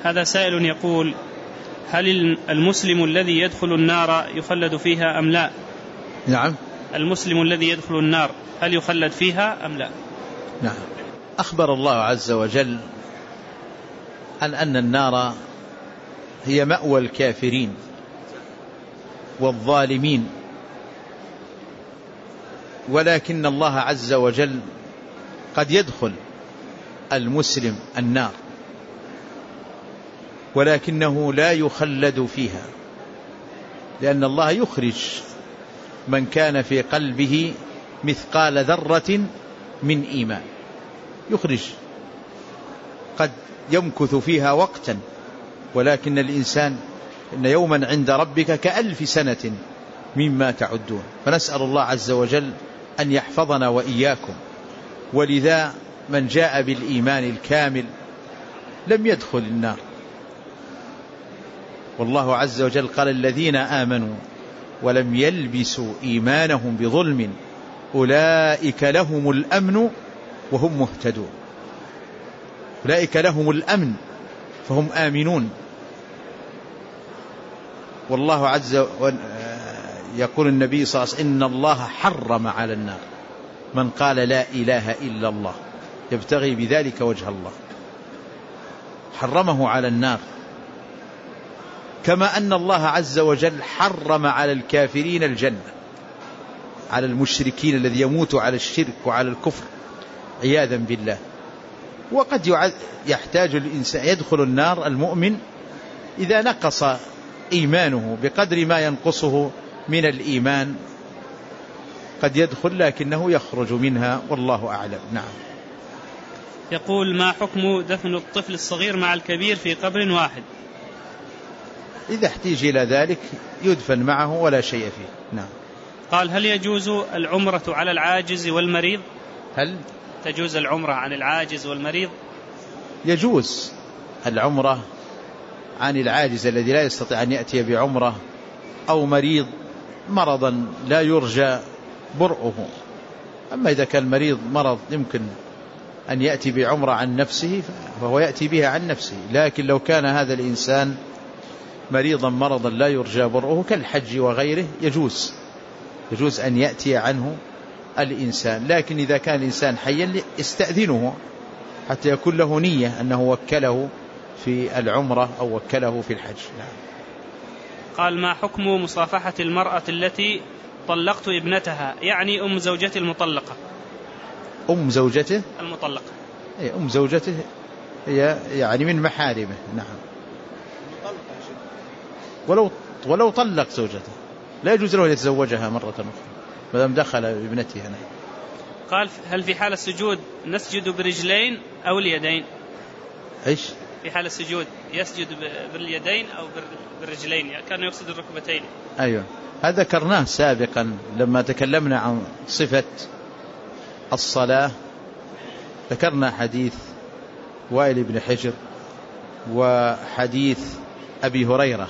هذا سائل يقول: هل المسلم الذي يدخل النار يخلد فيها أم لا؟ نعم. المسلم الذي يدخل النار هل يخلد فيها أم لا؟ نعم. أخبر الله عز وجل أن النار هي مأوى الكافرين والظالمين، ولكن الله عز وجل قد يدخل المسلم النار ولكنه لا يخلد فيها، لأن الله يخرج من كان في قلبه مثقال ذرة من إيمان، يخرج، قد يمكث فيها وقتا، ولكن الإنسان إن يوما عند ربك كألف سنة مما تعدون. فنسأل الله عز وجل أن يحفظنا وإياكم. ولذا من جاء بالإيمان الكامل لم يدخل النار، والله عز وجل قال: الذين آمنوا ولم يلبسوا إيمانهم بظلم أولئك لهم الأمن وهم مهتدون. أولئك لهم الأمن فهم آمنون. والله عز وجل يقول النبي صلى الله عليه وسلم: إن الله حرم على النار من قال لا إله إلا الله يبتغي بذلك وجه الله، حرمه على النار، كما أن الله عز وجل حرم على الكافرين الجنة، على المشركين الذي يموت على الشرك وعلى الكفر عياذا بالله. وقد يحتاج الإنسان يدخل النار المؤمن إذا نقص إيمانه بقدر ما ينقصه من الإيمان، قد يدخل لكنه يخرج منها، والله أعلم. نعم. يقول: ما حكم دفن الطفل الصغير مع الكبير في قبر واحد؟ إذا احتيج إلى ذلك يدفن معه ولا شيء فيه. نعم. قال: هل يجوز العمرة على العاجز والمريض؟ هل تجوز العمرة عن العاجز والمريض؟ يجوز العمرة عن العاجز الذي لا يستطيع أن يأتي بعمرة، أو مريض مرضا لا يرجى برؤه. أما إذا كان مريض مرض يمكن أن يأتي بعمرة عن نفسه فهو يأتي بها عن نفسه، لكن لو كان هذا الإنسان مريضا مرضا لا يرجى برؤه كالحج وغيره يجوز أن يأتي عنه الإنسان. لكن إذا كان الإنسان حيا استأذنه حتى يكون له نية أنه وكله في العمرة أو وكله في الحج. نعم. قال: ما حكم مصافحة المرأة التي طلقت ابنتها، يعني أم زوجته المطلقة؟ أم زوجته المطلقة، أي أم زوجته هي يعني من محارمه. نعم. ولو طلق زوجته لا يجوز له أن يتزوجها مرة أخرى ما دام دخل بابنتها. نعم. قال: هل في حال السجود نسجد برجلين أو اليدين؟ إيش؟ في حال السجود يسجد باليدين أو بالرجلين، يعني كان يقصد الركبتين. أيوة، هذا ذكرناه سابقا لما تكلمنا عن صفة الصلاة، ذكرنا حديث وائل بن حجر وحديث أبي هريرة،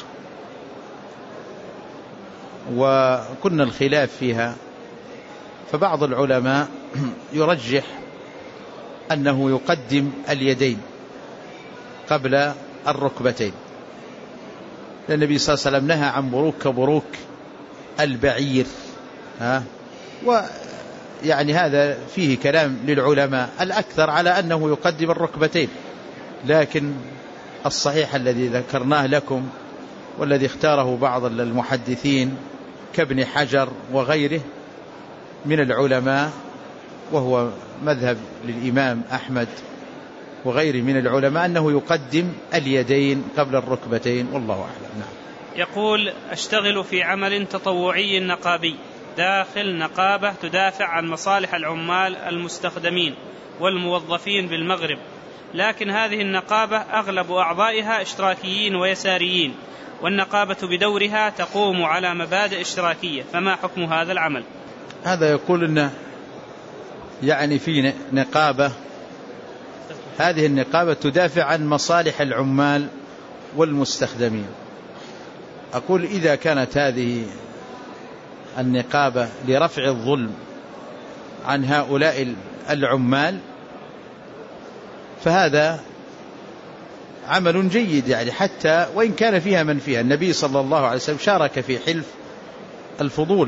وكنا الخلاف فيها، فبعض العلماء يرجح أنه يقدم اليدين قبل الركبتين، لأن النبي صلى الله عليه وسلم نهى عن بروك كبروك البعير، ويعني هذا فيه كلام للعلماء، الأكثر على أنه يقدم الركبتين، لكن الصحيح الذي ذكرناه لكم والذي اختاره بعض المحدثين كابن حجر وغيره من العلماء، وهو مذهب للإمام أحمد وغيره من العلماء، أنه يقدم اليدين قبل الركبتين، والله أعلم. نعم. يقول: أشتغل في عمل تطوعي نقابي داخل نقابة تدافع عن مصالح العمال المستخدمين والموظفين بالمغرب، لكن هذه النقابة أغلب أعضائها اشتراكيين ويساريين، والنقابة بدورها تقوم على مبادئ اشتراكية، فما حكم هذا العمل؟ هذا يقول أنه يعني في نقابة، هذه النقابة تدافع عن مصالح العمال والمستخدمين. أقول إذا كانت هذه النقابة لرفع الظلم عن هؤلاء العمال فهذا عمل جيد يعني حتى وإن كان فيها من فيها. النبي صلى الله عليه وسلم شارك في حلف الفضول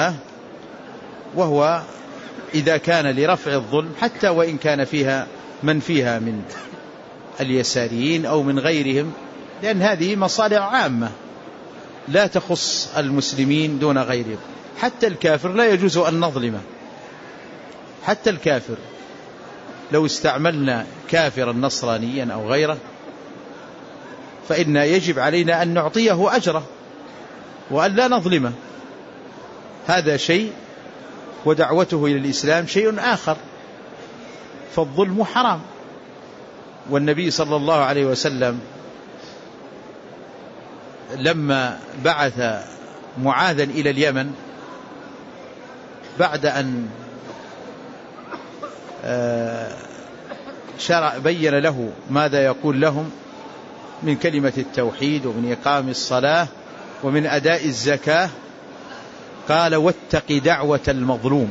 وهو إذا كان لرفع الظلم حتى وإن كان فيها من فيها من اليساريين أو من غيرهم، لأن هذه مصالح عامة لا تخص المسلمين دون غيرهم. حتى الكافر لا يجوز أن نظلمه، حتى الكافر لو استعملنا كافرا نصرانيا أو غيره فإن يجب علينا أن نعطيه أجره وأن لا نظلمه. هذا شيء ودعوته إلى الإسلام شيء آخر، فالظلم حرام. والنبي صلى الله عليه وسلم لما بعث معاذا إلى اليمن بعد أن بين له ماذا يقول لهم من كلمة التوحيد ومن إقام الصلاة ومن أداء الزكاة، قال: واتق دعوة المظلوم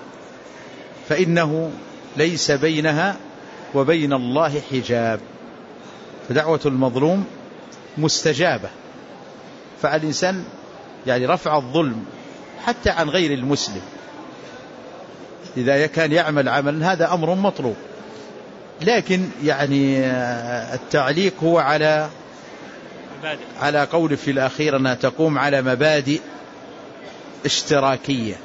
فإنه ليس بينها وبين الله حجاب. فدعوة المظلوم مستجابة. فالإنسان يعني رفع الظلم حتى عن غير المسلم إذا كان يعمل عملا هذا أمر مطلوب، لكن يعني التعليق هو على قول في الأخير أنها تقوم على مبادئ اشتراكية.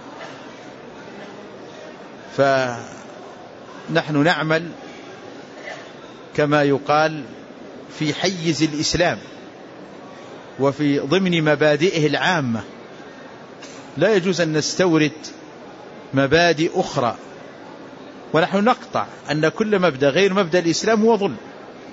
فنحن نعمل كما يقال في حيز الإسلام وفي ضمن مبادئه العامة، لا يجوز أن نستورد مبادئ أخرى، ونحن نقطع أن كل مبدأ غير مبدأ الإسلام هو ظلم.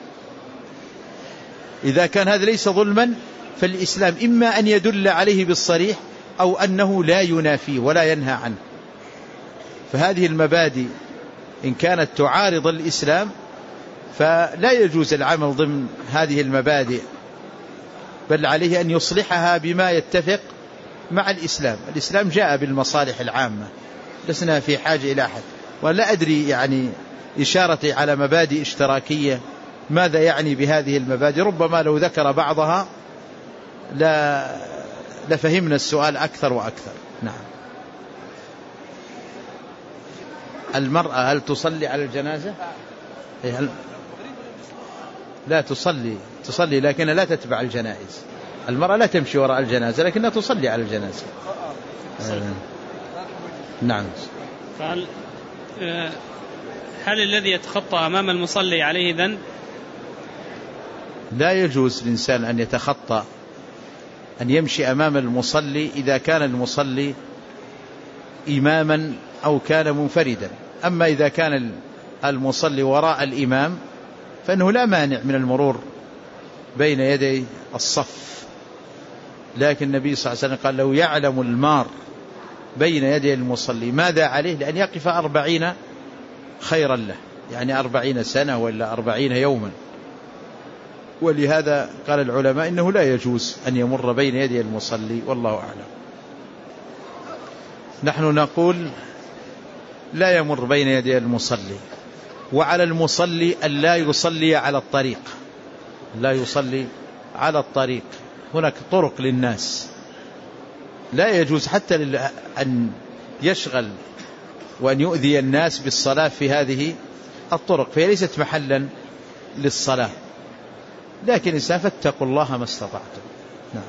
إذا كان هذا ليس ظلما فالإسلام إما أن يدل عليه بالصريح أو أنه لا ينافيه ولا ينهى عنه. فهذه المبادئ إن كانت تعارض الإسلام فلا يجوز العمل ضمن هذه المبادئ، بل عليه أن يصلحها بما يتفق مع الإسلام. الإسلام جاء بالمصالح العامة، لسنا في حاجة إلى أحد. ولا أدري يعني إشارتي على مبادئ اشتراكية ماذا يعني بهذه المبادئ، ربما لو ذكر بعضها لفهمنا السؤال أكثر وأكثر. نعم. المرأة هل تصلي على الجنازة؟ لا تصلي لكنها لا تتبع الجنائز. المرأة لا تمشي وراء الجنازة لكنها تصلي على الجنازة. نعم. هل الذي يتخطى أمام المصلي عليه ذنب؟ لا يجوز للإنسان أن يتخطى، أن يمشي أمام المصلي إذا كان المصلي إماما أو كان منفردا. أما إذا كان المصلي وراء الإمام فإنه لا مانع من المرور بين يدي الصف. لكن النبي صلى الله عليه وسلم قال: لو يعلم المار بين يدي المصلي ماذا عليه لأن يقف 40 خيرا له، يعني 40 سنة ولا 40 يوما. ولهذا قال العلماء إنه لا يجوز أن يمر بين يدي المصلي، والله أعلم. نحن نقول لا يمر بين يدي المصلي، وعلى المصلي أن لا يصلي على الطريق، لا يصلي على الطريق. هناك طرق للناس، لا يجوز حتى أن يشغل وأن يؤذي الناس بالصلاة في هذه الطرق، فهي ليست محلا للصلاة. لكن إنسان فاتقوا الله ما استطعتم. نعم.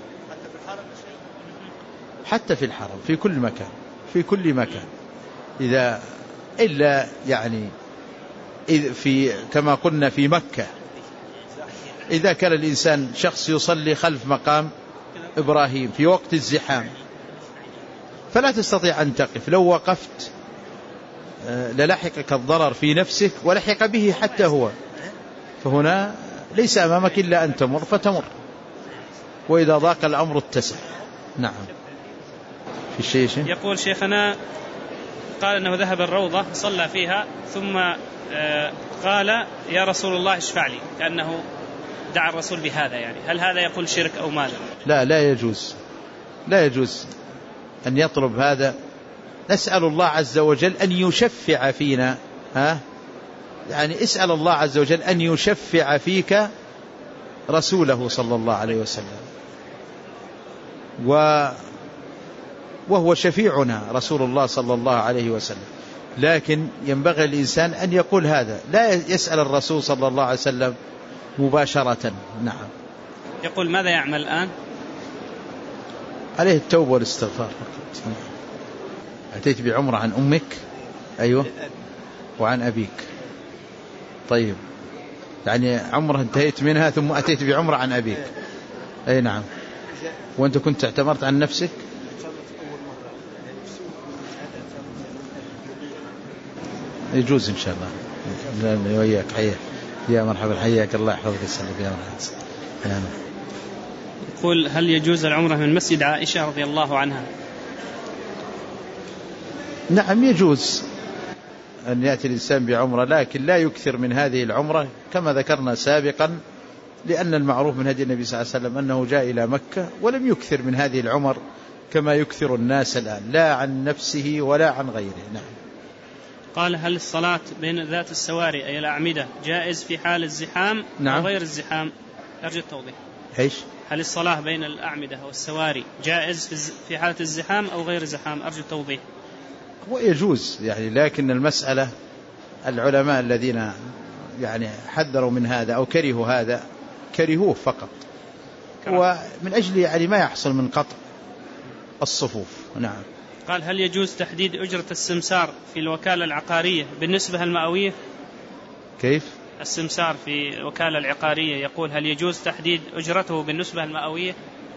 حتى في الحرم، في كل مكان، في كل مكان. إذا إلا يعني في كما قلنا في مكة، إذا كان الإنسان شخص يصلي خلف مقام إبراهيم في وقت الزحام فلا تستطيع أن تقف، لو وقفت للحقك الضرر في نفسك ولحق به حتى هو، فهنا ليس أمامك إلا أن تمر فتمر، وإذا ضاق الأمر اتسع. نعم. في الشيء يقول شيخنا قال أنه ذهب الروضة صلى فيها ثم قال: يا رسول الله اشفع لي، كأنه دعا الرسول بهذا، يعني هل هذا يقول شرك أو ماذا؟ لا يجوز، لا يجوز أن يطلب هذا. نسأل الله عز وجل أن يشفع فينا، يعني اسأل الله عز وجل أن يشفع فيك رسوله صلى الله عليه وسلم، وهو شفيعنا رسول الله صلى الله عليه وسلم. لكن ينبغي الإنسان أن يقول هذا، لا يسأل الرسول صلى الله عليه وسلم مباشرة. نعم. يقول ماذا يعمل الآن؟ عليه التوبة والاستغفار. أتيت بعمرة عن أمك؟ أيوة. وعن أبيك. طيب، يعني عمرة انتهيت منها ثم أتيت بعمرة عن أبيك. أي نعم. وأنت كنت اعتمرت عن نفسك؟ يجوز إن شاء الله. وياك حياك يا مرحبا، حياك الله يحفظك ويسلمك يا مرحبا. يقول هل يجوز العمرة من مسجد عائشة رضي الله عنها؟ نعم يجوز أن يأتي الإنسان بعمرة، لكن لا يكثر من هذه العمرة كما ذكرنا سابقا، لأن المعروف من هدي النبي صلى الله عليه وسلم أنه جاء إلى مكة ولم يكثر من هذه العمر كما يكثر الناس الآن، لا عن نفسه ولا عن غيره. نعم. قال هل الصلاة بين ذات السواري أي الأعمدة جائز في حال الزحام أو غير الزحام؟ أرجو التوضيح. إيش؟ هل الصلاة بين الأعمدة والسواري جائز في حالة الزحام أو غير الزحام؟ أرجو التوضيح. ويجوز يعني، لكن المسألة العلماء الذين يعني حذروا من هذا أو كرهوا هذا كرهوه فقط، ومن أجل يعني ما يحصل من قطع الصفوف. نعم. قال هل يجوز تحديد أجرة السمسار في الوكالة العقارية بالنسبة المئوية؟ كيف؟ السمسار في الوكالة العقارية يقول هل يجوز تحديد أجرته بالنسبة المئوية؟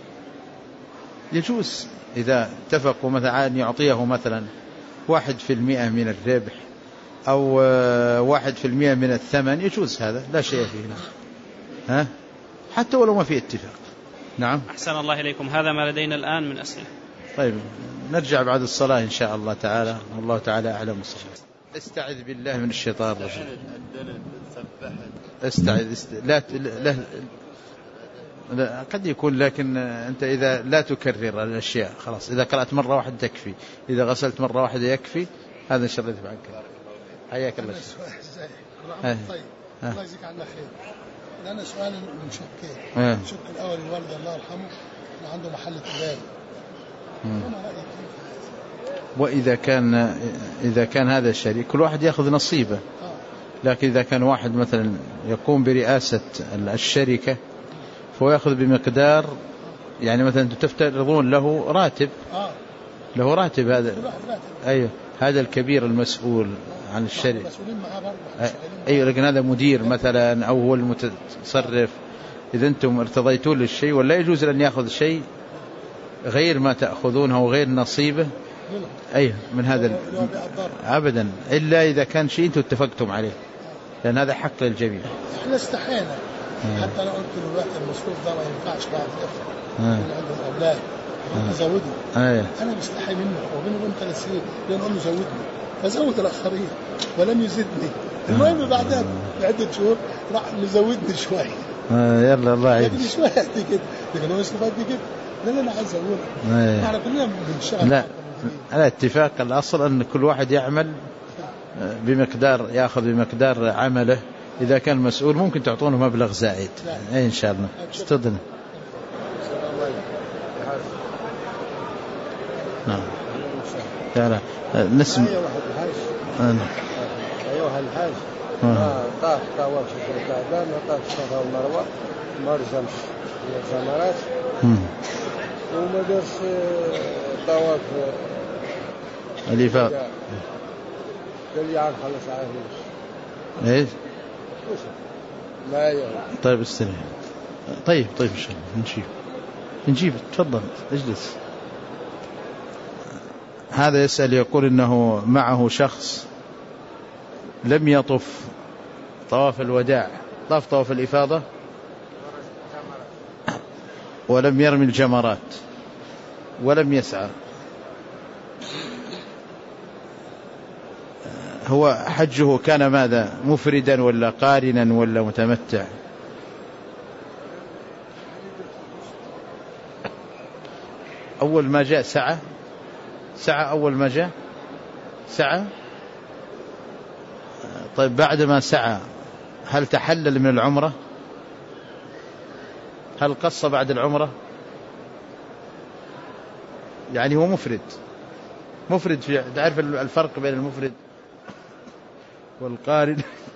يجوز إذا اتفقوا مثلا أن يعطيه مثلا 1% من الربح أو 1% من الثمن، يجوز هذا، لا شيء فيه. ها؟ حتى ولو ما في اتفاق. نعم. أحسن الله إليكم. هذا ما لدينا الآن من أسئلة. طيب نرجع بعد الصلاة إن شاء الله تعالى، والله تعالى أعلم الصلاة. استعذ بالله من الشيطان الرجيم. لا قد يكون، لكن أنت إذا لا تكرر الأشياء خلاص، إذا قرأت مرة واحدة تكفي، إذا غسلت مرة واحدة يكفي. هذا شريت معك. حياك الله. طيب الله يجزيك عنا خير. أنا سؤال من شقين. الشق الأول الوالد الله يرحمه كان عنده محل تجاري. وإذا كان هذا الشريك كل واحد يأخذ نصيبه، لكن إذا كان واحد مثلا يقوم برئاسة الشركة فهو يأخذ بمقدار، يعني مثلا تفترضون له راتب، له راتب هذا. أيوه، هذا الكبير المسؤول عن الشركة. أيوه، لكن هذا مدير مثلا أو هو المتصرف. إذا أنتم ارتضيتون للشيء، ولا يجوز أن يأخذ شيء غير ما تأخذونه أو غير نصيبه. أيوه، من هذا أبدا، إلا إذا كان شيء أنتم اتفقتم عليه، لأن هذا حق للجميع. إحنا استحينا حتى لو قلت له الوقت المصروف ده ما ينفعش بعد يفرق اللي عنده الأولاد أزودني. أنا مستحي منه وبينه وبين 3 سنين لأنه زودني، فزود الآخرين ولم يزدني. المهم بعدها بعدة شهور راح مزودني شوية. يلا الله يعين. يزودني شوية قد كده، لكن هو يصرف قد كده. لا أنا عايز أقول احنا كلنا بنشتغل. لا، على اتفاق الأصل أن كل واحد يعمل بمقدار، يأخذ بمقدار عمله. إذا كان مسؤول ممكن تعطونه مبلغ زائد. أي إن شاء الله. استدنا. نعم. تعالى نسمع. أيها الحاج، طاف طواف في الكعبة، وطاف الصفا والمروة، ما رجمش الجمرات، وما دارش طواف الإفاضة. قال لي عاد خلص عايش. إيش؟ لا يا. طيب استنى. طيب إن شاء الله نجيب. تفضل اجلس. هذا يسأل يقول إنه معه شخص لم يطف طواف الوداع، طاف طواف الإفاضة ولم يرمي الجمرات ولم يسعى. هو حجه كان ماذا؟ مفردا ولا قارنا ولا متمتع؟ أول ما جاء سعى أول ما جاء سعى. طيب بعد ما سعى هل تحلل من العمرة؟ هل قص بعد العمرة؟ يعني هو مفرد في، تعرف الفرق بين المفرد والقارن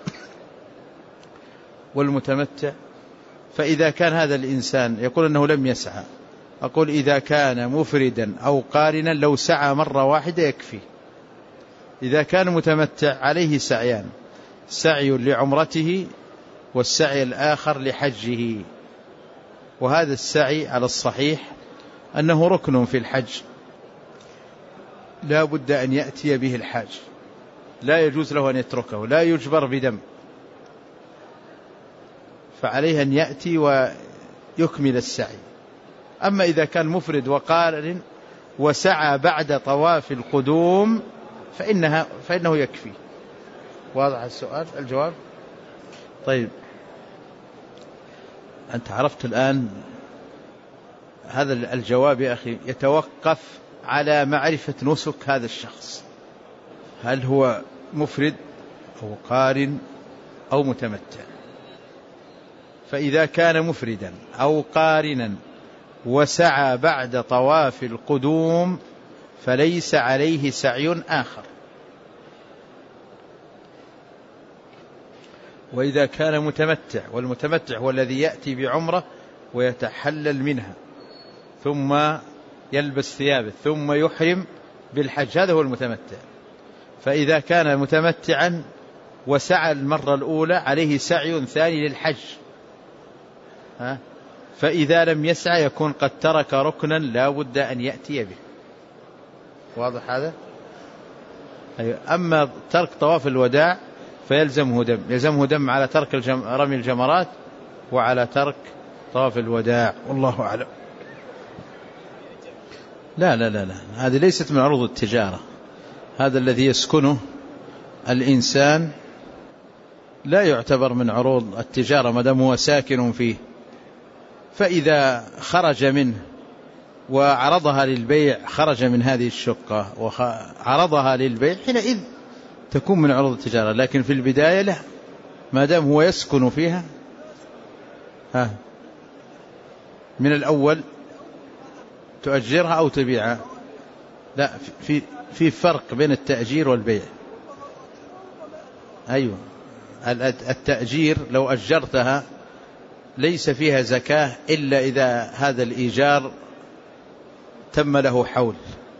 والمتمتع. فإذا كان هذا الإنسان يقول أنه لم يسعى، أقول إذا كان مفردا أو قارنا لو سعى مرة واحدة يكفي. إذا كان متمتع عليه سعيان، سعي لعمرته والسعي الآخر لحجه، وهذا السعي على الصحيح أنه ركن في الحج، لا بد أن يأتي به الحاج، لا يجوز له أن يتركه، لا يجبر بدم، فعليه أن يأتي ويكمل السعي. أما إذا كان مفرد وقارن وسعى بعد طواف القدوم فإنه يكفي. واضح السؤال الجواب؟ طيب أنت عرفت الآن هذا الجواب يا أخي يتوقف على معرفة نسك هذا الشخص، هل هو مفرد أو قارن أو متمتع. فإذا كان مفردا أو قارنا وسعى بعد طواف القدوم فليس عليه سعي آخر. وإذا كان متمتع، والمتمتع هو الذي يأتي بعمرة ويتحلل منها ثم يلبس ثيابه ثم يحرم بالحج، هذا هو المتمتع. فإذا كان متمتعا وسعى المرة الأولى عليه سعي ثاني للحج، فإذا لم يسعى يكون قد ترك ركنا لا بد أن يأتي به. واضح هذا؟ أما ترك طواف الوداع يلزمه دم على ترك رمي الجمرات وعلى ترك طواف الوداع، والله أعلم. لا لا لا لا، هذه ليست من عروض التجارة، هذا الذي يسكنه الإنسان لا يعتبر من عروض التجارة ما دام هو ساكن فيه. فإذا خرج منه وعرضها للبيع، خرج من هذه الشقة وعرضها للبيع، حينئذ تكون من عروض التجارة. لكن في البداية لا، ما دام هو يسكن فيها من الأول تؤجرها أو تبيعها. لا، في فرق بين التأجير والبيع. أيوة، التأجير لو أجرتها ليس فيها زكاة إلا إذا هذا الإيجار تم له حول.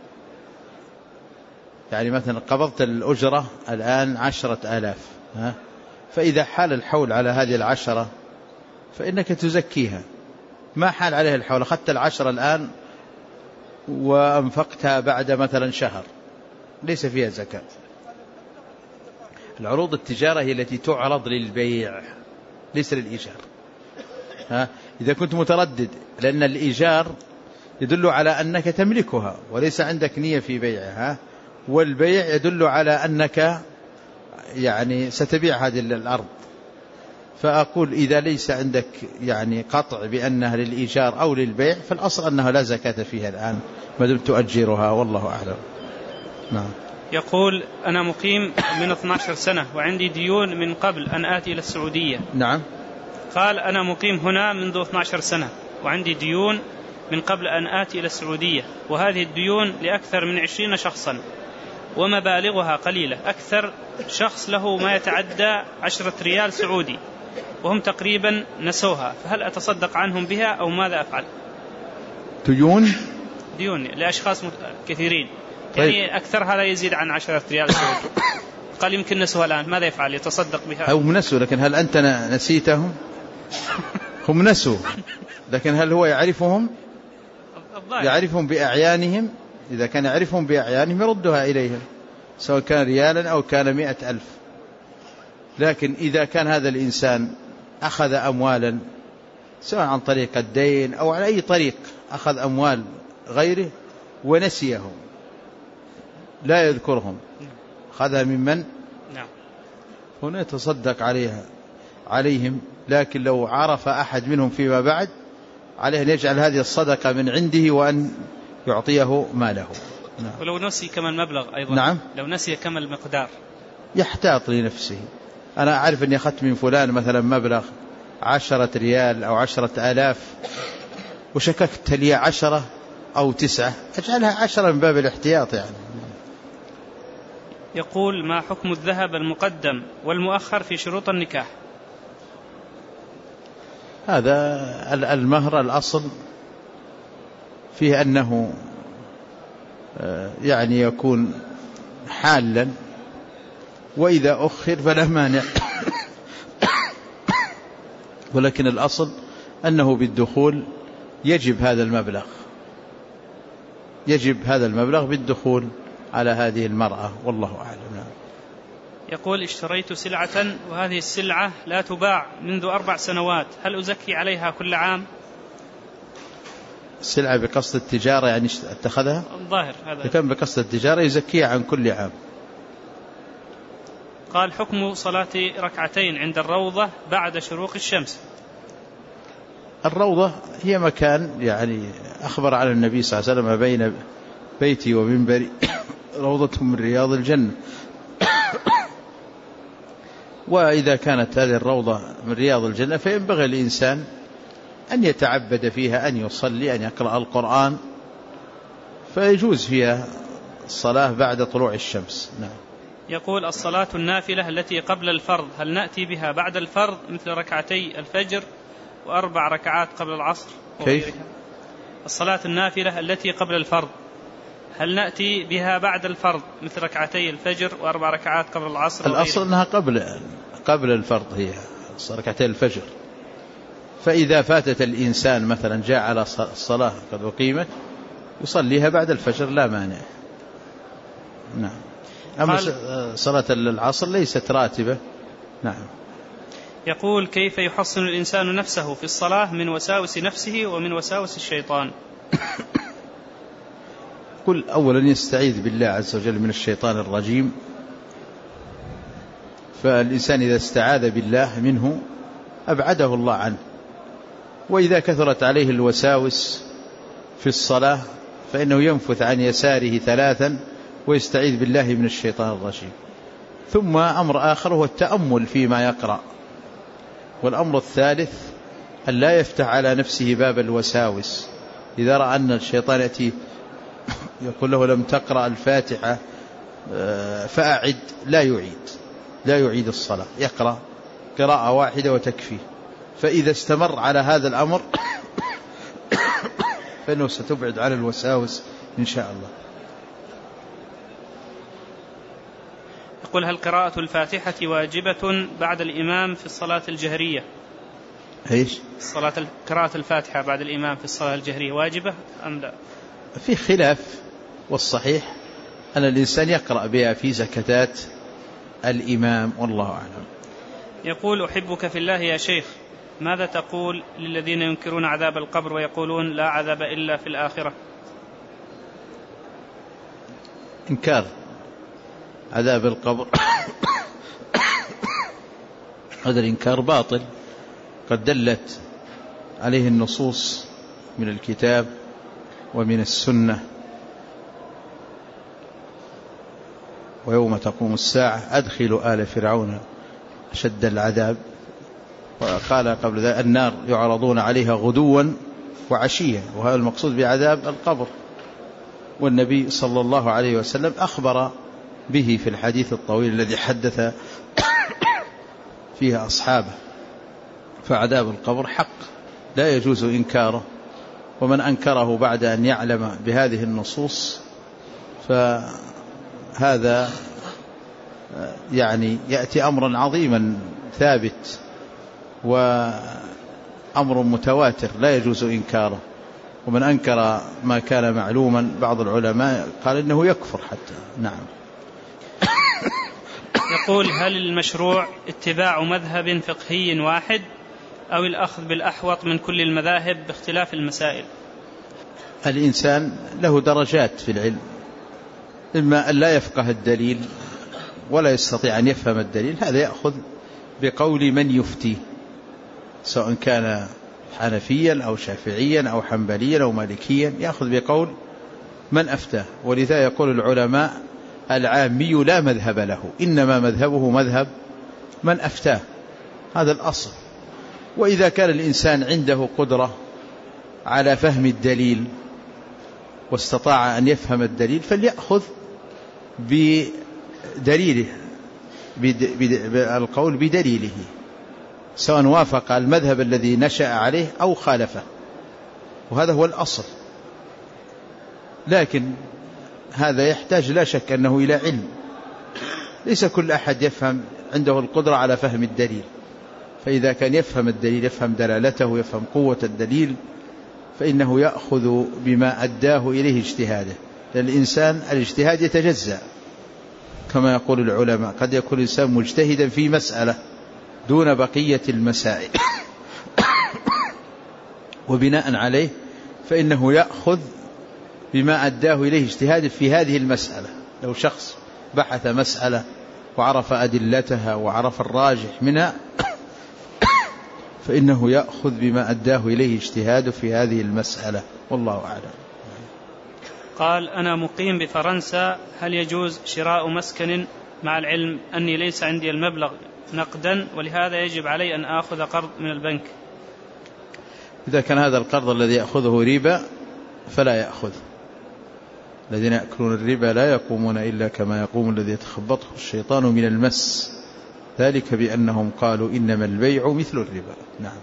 يعني مثلا قبضت الأجرة الآن 10,000، فإذا حال الحول على هذه 10 فإنك تزكيها. ما حال عليها الحول، أخذت 10 الآن وأنفقتها بعد مثلا شهر، ليس فيها زكاة. العروض التجارة هي التي تعرض للبيع ليس للإيجار. إذا كنت متردد، لأن الإيجار يدل على أنك تملكها وليس عندك نية في بيعها، والبيع يدل على أنك يعني ستبيع هذه الأرض. فأقول إذا ليس عندك يعني قطع بأنها للإيجار أو للبيع، فالأصل أنها لا زكاة فيها الآن ما دمت تؤجرها، والله أعلم. نعم. يقول أنا مقيم من 12 سنة وعندي ديون من قبل أن آتي إلى السعودية. نعم. قال أنا مقيم هنا منذ 12 سنة وعندي ديون من قبل أن آتي إلى السعودية، وهذه الديون لأكثر من 20 شخصا ومبالغها قليلة. أكثر شخص له ما يتعدى 10 ريال سعودي، وهم تقريبا نسوها، فهل أتصدق عنهم بها أو ماذا أفعل؟ ديون لأشخاص كثيرين. طيب. يعني أكثرها لا يزيد عن 10 ريال سعودي، قال يمكن نسوها الآن، ماذا يفعل؟ يتصدق بها؟ هم نسوا، لكن هل أنت نسيتهم؟ هم نسوا، لكن هل هو يعرفهم؟ يعرفهم بأعيانهم. إذا كان يعرفهم بأعيانهم يردها إليهم، سواء كان ريالا أو كان 100,000. لكن إذا كان هذا الإنسان أخذ أموالا سواء عن طريق الدين أو على أي طريق، أخذ أموال غيره ونسيهم لا يذكرهم، أخذها ممن؟ نعم. هنا يتصدق عليهم. لكن لو عرف أحد منهم فيما بعد عليه أن يجعل هذه الصدقة من عنده وأن يعطيه ماله. نعم. ولو نسي كم المبلغ أيضا؟ نعم. لو نسي كم المقدار؟ يحتاط لنفسه. أنا أعرف أني أخذت من فلان مثلا مبلغ 10 ريال أو 10,000 وشككت هل هي 10 أو 9، أجعلها 10 من باب الاحتياط يعني. يقول: ما حكم الذهب المقدم والمؤخر في شروط النكاح؟ هذا المهر الأصل فيه أنه يعني يكون حالا، وإذا أخر فلا مانع، ولكن الأصل أنه بالدخول يجب هذا المبلغ، يجب هذا المبلغ بالدخول على هذه المرأة، والله أعلم. يقول: اشتريت سلعة وهذه السلعة لا تباع منذ 4 سنوات، هل أزكي عليها كل عام؟ السلعة بقصد التجارة يعني اتخذها؟ الظاهر هذا. إذا كان بقصد التجارة يزكيها عن كل عام. قال: حكم صلاة 2 عند الروضة بعد شروق الشمس. الروضة هي مكان يعني أخبر على النبي صلى الله عليه وسلم: بين بيتي ومنبري روضة من رياض الجنة. وإذا كانت هذه الروضة من رياض الجنة فينبغي الإنسان أن يتعبد فيها، أن يصلي، أن يقرأ القرآن، فيجوز فيها الصلاة بعد طلوع الشمس. نعم. يقول: الصلاة النافلة التي قبل الفرض هل نأتي بها بعد الفرض مثل 2 الفجر و4 ركعات قبل العصر؟ كيف؟ الصلاة النافلة التي قبل الفرض هل نأتي بها بعد الفرض مثل 2 الفجر و4 ركعات قبل العصر؟ الأصل أنها قبل الفرض، هي 2 الفجر. فإذا فاتت الإنسان مثلا جاء على الصلاة قد أقيمت يصليها بعد الفجر لا مانع. نعم. أما صلاة العصر ليست راتبة. نعم. يقول: كيف يحصن الإنسان نفسه في الصلاة من وساوس نفسه ومن وساوس الشيطان؟ قل أولا يستعيذ بالله عز وجل من الشيطان الرجيم، فالإنسان إذا استعاذ بالله منه أبعده الله عنه. وإذا كثرت عليه الوساوس في الصلاة فإنه ينفث عن يساره 3 ويستعيذ بالله من الشيطان الرجيم. ثم أمر آخر هو التأمل فيما يقرأ. والأمر الثالث أن لا يفتح على نفسه باب الوساوس. إذا رأى أن الشيطان يأتي يقول له: لم تقرأ الفاتحة فأعد، لا يعيد الصلاة، يقرأ قراءة واحدة وتكفيه. فإذا استمر على هذا الأمر فإنه ستبعد على الوساوس إن شاء الله. يقول: هل قراءة الفاتحة واجبة بعد الإمام في الصلاة الجهرية؟ إيش؟ قراءة الفاتحة بعد الإمام في الصلاة الجهرية واجبة أم لا؟ في خلاف، والصحيح أن الإنسان يقرأ بها في سكتات الإمام، والله أعلم. يقول: أحبك في الله يا شيخ، ماذا تقول للذين ينكرون عذاب القبر ويقولون لا عذاب إلا في الآخرة؟ إنكار عذاب القبر هذا الإنكار باطل، قد دلت عليه النصوص من الكتاب ومن السنة. ويوم تقوم الساعة أدخلوا آل فرعون أشد العذاب. وقال قبل ذلك: النار يعرضون عليها غدوا وعشيا، وهذا المقصود بعذاب القبر. والنبي صلى الله عليه وسلم أخبر به في الحديث الطويل الذي حدث فيه أصحابه. فعذاب القبر حق لا يجوز إنكاره، ومن أنكره بعد أن يعلم بهذه النصوص فهذا يعني يأتي أمرا عظيما ثابت وأمر متواتر لا يجوز إنكاره. ومن أنكر ما كان معلوما بعض العلماء قال إنه يكفر حتى. نعم. يقول: هل المشروع اتباع مذهب فقهي واحد أو الأخذ بالأحوط من كل المذاهب باختلاف المسائل؟ الإنسان له درجات في العلم، إما أن لا يفقه الدليل ولا يستطيع أن يفهم الدليل، هذا يأخذ بقول من يفتي، سواء كان حنفيا أو شافعيا أو حنبليا أو مالكيا، يأخذ بقول من أفتى. ولذا يقول العلماء: العامي لا مذهب له، إنما مذهبه مذهب من أفتاه. هذا الأصل. وإذا كان الإنسان عنده قدرة على فهم الدليل واستطاع أن يفهم الدليل فليأخذ بدليله، القول بدليله، سواء وافق المذهب الذي نشأ عليه أو خالفه، وهذا هو الأصل. لكن هذا يحتاج لا شك أنه إلى علم، ليس كل أحد يفهم عنده القدرة على فهم الدليل، فإذا كان يفهم الدليل، يفهم دلالته، يفهم قوة الدليل، فإنه يأخذ بما أداه إليه اجتهاده. للإنسان الاجتهاد يتجزأ كما يقول العلماء، قد يكون الإنسان مجتهدا في مسألة دون بقية المسائل وبناء عليه فإنه يأخذ بما أداه إليه اجتهاده في هذه المسألة. لو شخص بحث مسألة وعرف أدلتها وعرف الراجح منها فإنه يأخذ بما أداه إليه اجتهاده في هذه المسألة، والله أعلم. قال: أنا مقيم بفرنسا، هل يجوز شراء مسكن مع العلم أني ليس عندي المبلغ نقدا ولهذا يجب علي أن آخذ قرض من البنك؟ إذا كان هذا القرض الذي يأخذه ربا فلا يأخذ. الذين يأكلون الربا لا يقومون إلا كما يقوم الذي يتخبطه الشيطان من المس، ذلك بأنهم قالوا إنما البيع مثل الربا. نعم.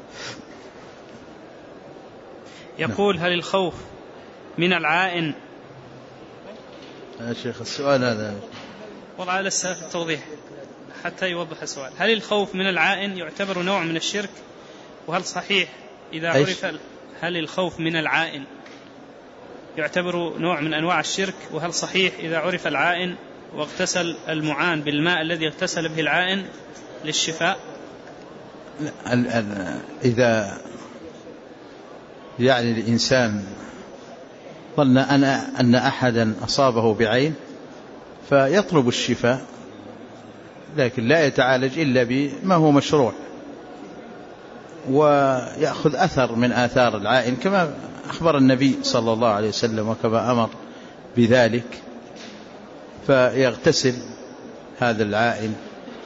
يقول: هل الخوف من العائن؟ يا شيخ السؤال هذا والله لسه في التوضيح حتى يوضح السؤال. هل الخوف من العائن يعتبر نوع من الشرك؟ وهل صحيح إذا عرف هل الخوف من العائن يعتبر نوع من أنواع الشرك؟ وهل صحيح إذا عرف العائن واغتسل المعان بالماء الذي اغتسل به العائن للشفاء؟ إذا يعني الإنسان ظن أن أحدا أصابه بعين فيطلب الشفاء، لكن لا يتعالج إلا بما هو مشروع، ويأخذ أثر من آثار العائن كما أخبر النبي صلى الله عليه وسلم وكما أمر بذلك، فيغتسل هذا العائن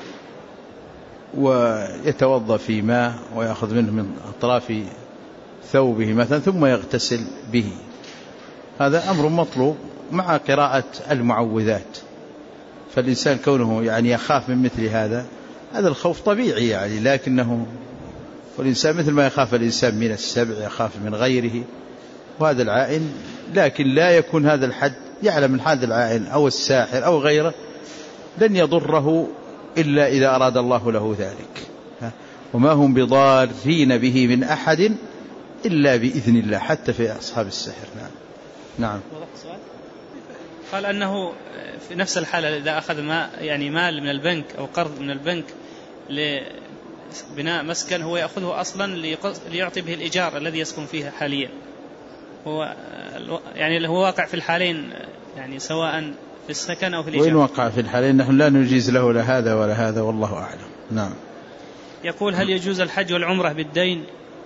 ويتوضأ في ماء ويأخذ منه من أطراف ثوبه مثلا ثم يغتسل به. هذا أمر مطلوب مع قراءة المعوذات. فالإنسان كونه يعني يخاف من مثل هذا الخوف طبيعي يعني، لكنه والإنسان مثل ما يخاف الإنسان من السبع يخاف من غيره وهذا العائن، لكن لا يكون هذا الحد يعلم من هذا العائن أو الساحر أو غيره لن يضره إلا إذا أراد الله له ذلك، وما هم بضارين به من أحد إلا بإذن الله، حتى في أصحاب السحر. نعم. قال أنه في نفس الحالة إذا أخذ مال من البنك أو قرض من البنك لبناء مسكن هو يأخذه أصلا ليعطي به الإيجار الذي يسكن فيه حاليا، هو يعني هو واقع في الحالين يعني سواء في السكن أو في الإيجار. وإن وقع في الحالين نحن لا نجيز له لا هذا ولا هذا والله أعلم. نعم. يقول: هل يجوز الحج والعمرة بالدين؟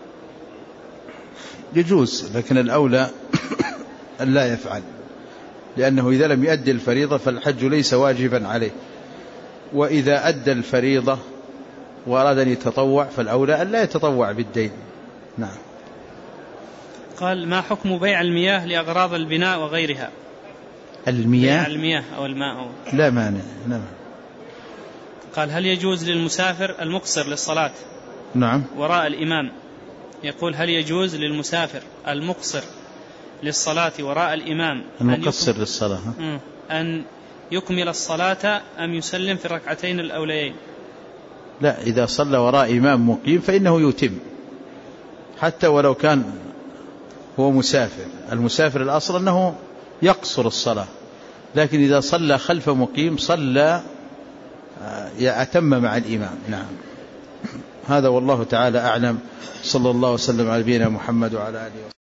يجوز، لكن الأولى أن لا يفعل، لأنه إذا لم يؤدي الفريضة فالحج ليس واجبا عليه، وإذا أدى الفريضة وأراد أن يتطوع فالأولى أن لا يتطوع بالدين. نعم. قال: ما حكم بيع المياه لأغراض البناء وغيرها؟ المياه؟ بيع المياه أو الماء أو... لا مانع. نعم. قال: هل يجوز للمسافر المقصر للصلاة نعم وراء الإمام؟ يقول: هل يجوز للمسافر المقصر للصلاة وراء الإمام المقصر للصلاة أن يكمل الصلاة أم يسلم في الركعتين الأوليين؟ لا، إذا صلى وراء إمام مقيم فإنه يتم حتى ولو كان هو مسافر. المسافر الأصل أنه يقصر الصلاة، لكن إذا صلى خلف مقيم صلى يأتم مع الإمام. نعم. هذا والله تعالى أعلم. صلى الله وسلم على نبينا محمد وعلى آله وسلم.